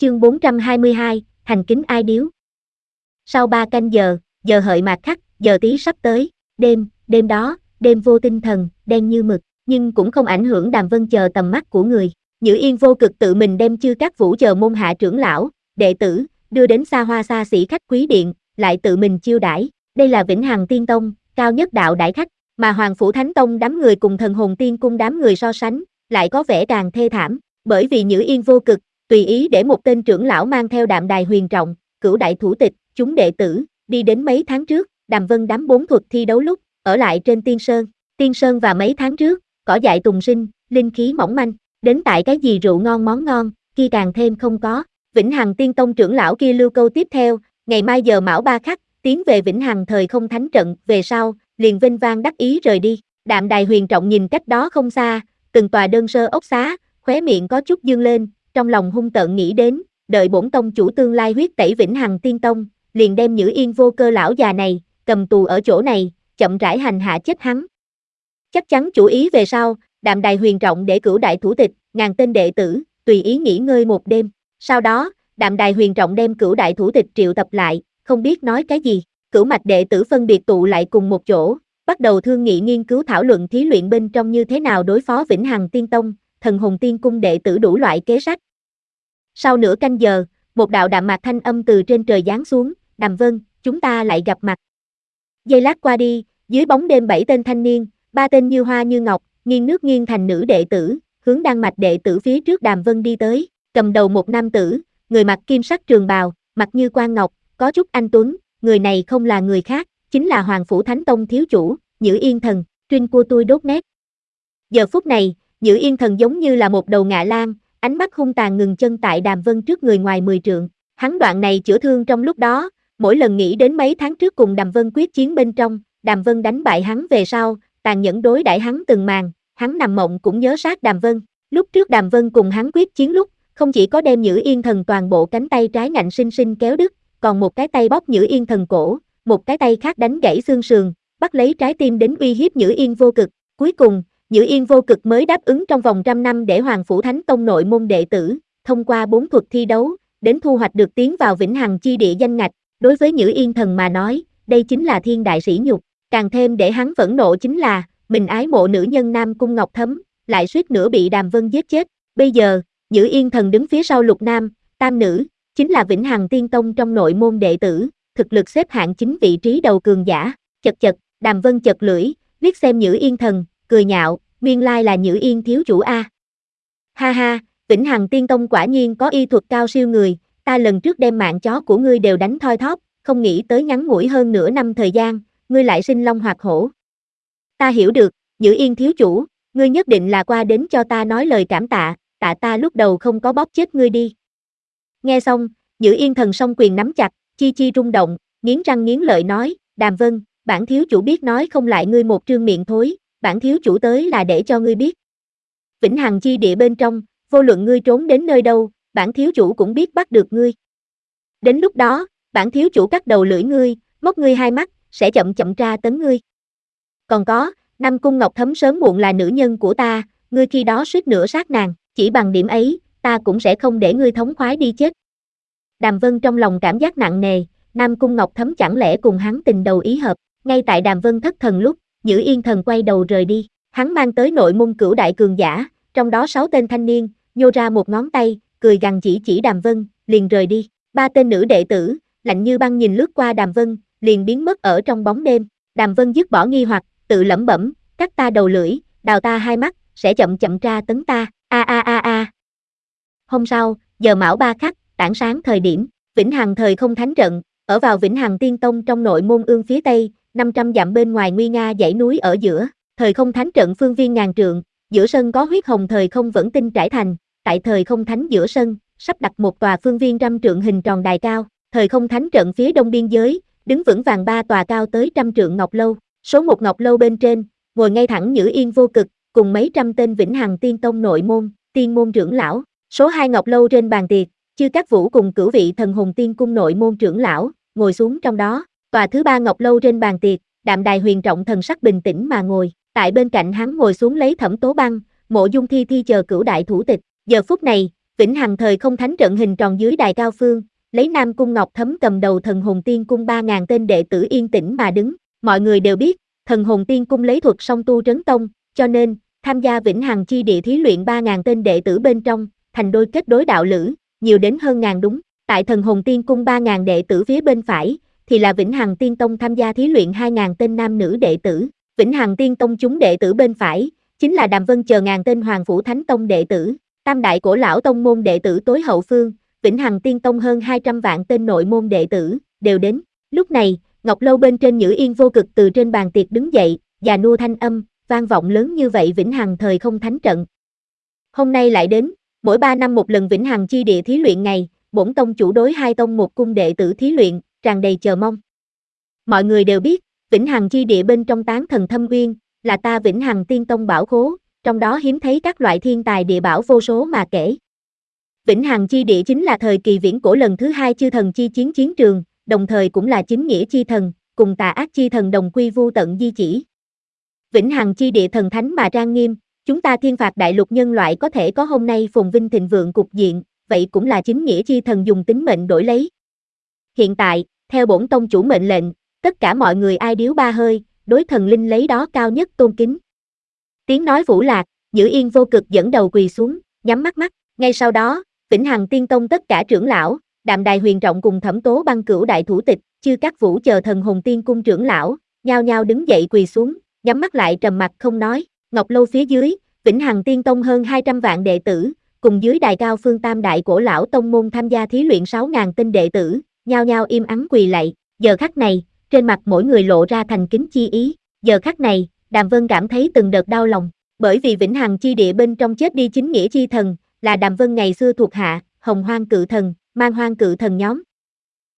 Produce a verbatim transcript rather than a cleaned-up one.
Chương bốn trăm hai mươi hai, thành kính ai điếu. Sau ba canh giờ, giờ hợi mạt khắc, giờ tí sắp tới, đêm, đêm đó, đêm vô tinh thần, đen như mực, nhưng cũng không ảnh hưởng Đàm Vân chờ tầm mắt của người. Nhữ Yên vô cực tự mình đem Chư Các Vũ chờ môn hạ trưởng lão, đệ tử, đưa đến xa hoa xa xỉ khách quý điện, lại tự mình chiêu đãi. Đây là Vĩnh Hằng Tiên Tông, cao nhất đạo đãi khách, mà Hoàng Phủ Thánh Tông đám người cùng Thần Hồn Tiên Cung đám người so sánh, lại có vẻ càng thê thảm, bởi vì Nhữ Yên vô cực tùy ý để một tên trưởng lão mang theo Đạm Đài Huyền Trọng, Cửu Đại Thủ Tịch, chúng đệ tử, đi đến mấy tháng trước, Đàm Vân đám bốn thuật thi đấu lúc, ở lại trên Tiên Sơn. Tiên Sơn và mấy tháng trước, cỏ dại tùng sinh, linh khí mỏng manh, đến tại cái gì rượu ngon món ngon, kia càng thêm không có. Vĩnh Hằng Tiên Tông trưởng lão kia lưu câu tiếp theo, ngày mai giờ mão ba khắc, tiến về Vĩnh Hằng thời không thánh trận, về sau, liền vinh vang đắc ý rời đi. Đạm Đài Huyền Trọng nhìn cách đó không xa, từng tòa đơn sơ ốc xá, khóe miệng có chút dương lên, trong lòng hung tợn nghĩ đến, đợi bổn tông chủ tương lai huyết tẩy Vĩnh Hằng Tiên Tông, liền đem Nhữ Yên vô cơ lão già này, cầm tù ở chỗ này, chậm rãi hành hạ chết hắn. Chắc chắn chủ ý về sau, Đạm Đài Huyền Trọng để Cửu Đại Thủ Tịch, ngàn tên đệ tử, tùy ý nghỉ ngơi một đêm. Sau đó, Đạm Đài Huyền Trọng đem Cửu Đại Thủ Tịch triệu tập lại, không biết nói cái gì. Cửu mạch đệ tử phân biệt tụ lại cùng một chỗ, bắt đầu thương nghị nghiên cứu thảo luận thí luyện bên trong như thế nào đối phó Vĩnh Hằng Tiên Tông, Thần Hồn Tiên Cung đệ tử đủ loại kế sách. Sau nửa canh giờ, một đạo đạm mạc thanh âm từ trên trời giáng xuống, Đàm Vân, chúng ta lại gặp mặt. Giây lát qua đi, dưới bóng đêm bảy tên thanh niên, ba tên như hoa như ngọc, nghiêng nước nghiêng thành nữ đệ tử, hướng đan mạch đệ tử phía trước Đàm Vân đi tới, cầm đầu một nam tử, người mặc kim sắc trường bào, mặt như quan ngọc, có chút anh tuấn, người này không là người khác, chính là Hoàng Phủ Thánh Tông thiếu chủ, Nhữ Yên Thần, trinh của tôi đốt nét. Giờ phút này, Nhữ Yên Thần giống như là một đầu ngạ lan, ánh mắt hung tàn ngừng chân tại Đàm Vân trước người ngoài mười trượng. Hắn đoạn này chữa thương trong lúc đó, mỗi lần nghĩ đến mấy tháng trước cùng Đàm Vân quyết chiến bên trong, Đàm Vân đánh bại hắn về sau, tàn nhẫn đối đãi hắn từng màn, hắn nằm mộng cũng nhớ sát Đàm Vân. Lúc trước Đàm Vân cùng hắn quyết chiến lúc, không chỉ có đem Nhữ Yên Thần toàn bộ cánh tay trái ngạnh sinh sinh kéo đứt, còn một cái tay bóp Nhữ Yên Thần cổ, một cái tay khác đánh gãy xương sườn, bắt lấy trái tim đến uy hiếp Nhữ Yên vô cực. Cuối cùng, Nhữ Yên vô cực mới đáp ứng trong vòng trăm năm để Hoàng Phủ Thánh Tông nội môn đệ tử, thông qua bốn thuật thi đấu, đến thu hoạch được tiến vào Vĩnh Hằng chi địa danh ngạch. Đối với Nhữ Yên Thần mà nói, đây chính là thiên đại sỉ nhục. Càng thêm để hắn phẫn nộ chính là, mình ái mộ nữ nhân Nam Cung Ngọc Thấm, lại suýt nữa bị Đàm Vân giết chết. Bây giờ, Nhữ Yên Thần đứng phía sau Lục Nam, Tam Nữ, chính là Vĩnh Hằng Tiên Tông trong nội môn đệ tử, thực lực xếp hạng chính vị trí đầu cường giả. Chật chật, Đàm Vân chật lưỡi, liếc xem Nhữ Yên Thần, cười nhạo, nguyên lai là Nhữ Yên thiếu chủ a. Ha ha, Vĩnh Hằng Tiên Tông quả nhiên có y thuật cao siêu người, ta lần trước đem mạng chó của ngươi đều đánh thoi thóp, không nghĩ tới ngắn ngủi hơn nửa năm thời gian, ngươi lại sinh long hoạt hổ. Ta hiểu được, Nhữ Yên thiếu chủ, ngươi nhất định là qua đến cho ta nói lời cảm tạ, tạ ta lúc đầu không có bóp chết ngươi đi. Nghe xong, Nhữ Yên Thần song quyền nắm chặt, chi chi rung động, nghiến răng nghiến lợi nói, Đàm Vân, bản thiếu chủ biết nói không lại ngươi một trương miệng thối, bản thiếu chủ tới là để cho ngươi biết. Vĩnh Hằng chi địa bên trong, vô luận ngươi trốn đến nơi đâu, bản thiếu chủ cũng biết bắt được ngươi. Đến lúc đó, bản thiếu chủ cắt đầu lưỡi ngươi, móc ngươi hai mắt, sẽ chậm chậm tra tấn ngươi. Còn có, Nam Cung Ngọc Thấm sớm muộn là nữ nhân của ta, ngươi khi đó suýt nữa sát nàng, chỉ bằng điểm ấy, ta cũng sẽ không để ngươi thống khoái đi chết. Đàm Vân trong lòng cảm giác nặng nề, Nam Cung Ngọc Thấm chẳng lẽ cùng hắn tình đầu ý hợp. Ngay tại Đàm Vân thất thần lúc, Nhữ Yên Thần quay đầu rời đi, hắn mang tới nội môn cửu đại cường giả, trong đó sáu tên thanh niên, nhô ra một ngón tay, cười gằn chỉ chỉ Đàm Vân, liền rời đi. Ba tên nữ đệ tử, lạnh như băng nhìn lướt qua Đàm Vân, liền biến mất ở trong bóng đêm. Đàm Vân dứt bỏ nghi hoặc, tự lẩm bẩm, cắt ta đầu lưỡi, đào ta hai mắt, sẽ chậm chậm tra tấn ta. A a a a. Hôm sau, giờ mão ba khắc, tảng sáng thời điểm, Vĩnh Hằng thời không thánh trận, ở vào Vĩnh Hằng Tiên Tông trong nội môn ương phía tây, năm trăm dặm bên ngoài nguy nga dãy núi ở giữa, thời không thánh trận phương viên ngàn trượng, giữa sân có huyết hồng thời không vẫn tinh trải thành, tại thời không thánh giữa sân, sắp đặt một tòa phương viên trăm trượng hình tròn đài cao, thời không thánh trận phía đông biên giới, đứng vững vàng ba tòa cao tới trăm trượng ngọc lâu, số một ngọc lâu bên trên, ngồi ngay thẳng Nhữ Yên vô cực, cùng mấy trăm tên Vĩnh Hằng Tiên Tông nội môn, tiên môn trưởng lão, số hai ngọc lâu trên bàn tiệc, Chư Các Vũ cùng cửu vị Thần Hồn Tiên Cung nội môn trưởng lão, ngồi xuống trong đó, tòa thứ ba ngọc lâu trên bàn tiệc, Đạm Đài Huyền Trọng thần sắc bình tĩnh mà ngồi, tại bên cạnh hắn ngồi xuống lấy Thẩm Tố Băng, Mộ Dung Thi Thi chờ cửu đại thủ tịch. Giờ phút này, Vĩnh Hằng thời không thánh trận hình tròn dưới đài cao phương, lấy Nam Cung Ngọc Thấm cầm đầu thần hồn tiên cung ba ngàn tên đệ tử yên tĩnh mà đứng. Mọi người đều biết, thần hồn tiên cung lấy thuật song tu trấn tông, cho nên, tham gia Vĩnh Hằng chi địa thí luyện ba ngàn tên đệ tử bên trong, thành đôi kết đối đạo lữ, nhiều đến hơn ngàn đúng. Tại thần hồn tiên cung ba ngàn đệ tử phía bên phải, thì là Vĩnh Hằng Tiên Tông tham gia thí luyện hai ngàn tên nam nữ đệ tử. Vĩnh Hằng Tiên Tông chúng đệ tử bên phải, chính là Đàm Vân chờ ngàn tên Hoàng Phủ Thánh Tông đệ tử. Tam đại cổ lão tông môn đệ tử tối hậu phương, Vĩnh Hằng Tiên Tông hơn hai trăm vạn tên nội môn đệ tử, đều đến. Lúc này, Ngọc Lâu bên trên Nhữ Yên Vô Cực từ trên bàn tiệc đứng dậy, già nua thanh âm, vang vọng lớn như vậy Vĩnh Hằng thời không thánh trận. Hôm nay lại đến, mỗi ba năm một lần Vĩnh Hằng chi địa thí luyện ngày, bổn tông chủ đối hai tông một cung đệ tử thí luyện, tràn đầy chờ mong. Mọi người đều biết, Vĩnh Hằng chi địa bên trong tán thần thâm uyên, là ta Vĩnh Hằng Tiên Tông bảo khố, trong đó hiếm thấy các loại thiên tài địa bảo vô số mà kể. Vĩnh Hằng chi địa chính là thời kỳ viễn cổ lần thứ hai chư thần chi chiến chiến trường, đồng thời cũng là chính nghĩa chi thần, cùng tà ác chi thần đồng quy vu tận di chỉ. Vĩnh Hằng chi địa thần thánh mà trang nghiêm, chúng ta thiên phạt đại lục nhân loại có thể có hôm nay phồn vinh thịnh vượng cục diện, vậy cũng là chính nghĩa chi thần dùng tính mệnh đổi lấy. Hiện tại, theo bổn tông chủ mệnh lệnh, tất cả mọi người ai điếu ba hơi, đối thần linh lấy đó cao nhất tôn kính. Tiếng nói vũ lạc, Nhữ Yên Vô Cực dẫn đầu quỳ xuống, nhắm mắt mắt. Ngay sau đó, Vĩnh Hằng Tiên Tông tất cả trưởng lão, Đạm Đài Huyền Trọng cùng Thẩm Tố Băng Cửu đại thủ tịch, Chư Các Vũ chờ thần hồn tiên cung trưởng lão, nhao nhao đứng dậy quỳ xuống, nhắm mắt lại trầm mặc không nói. Ngọc Lâu phía dưới, Vĩnh Hằng Tiên Tông hơn hai trăm vạn đệ tử, cùng dưới đài cao phương tam đại cổ lão tông môn tham gia thí luyện sáu ngàn tinh đệ tử, nhao nhao im ắng quỳ lạy. Giờ khắc này, trên mặt mỗi người lộ ra thành kính chi ý. Giờ khắc này, Đàm Vân cảm thấy từng đợt đau lòng, bởi vì Vĩnh Hằng chi địa bên trong chết đi chính nghĩa chi thần, là Đàm Vân ngày xưa thuộc hạ, Hồng Hoang Cự Thần, Man Hoang Cự Thần nhóm,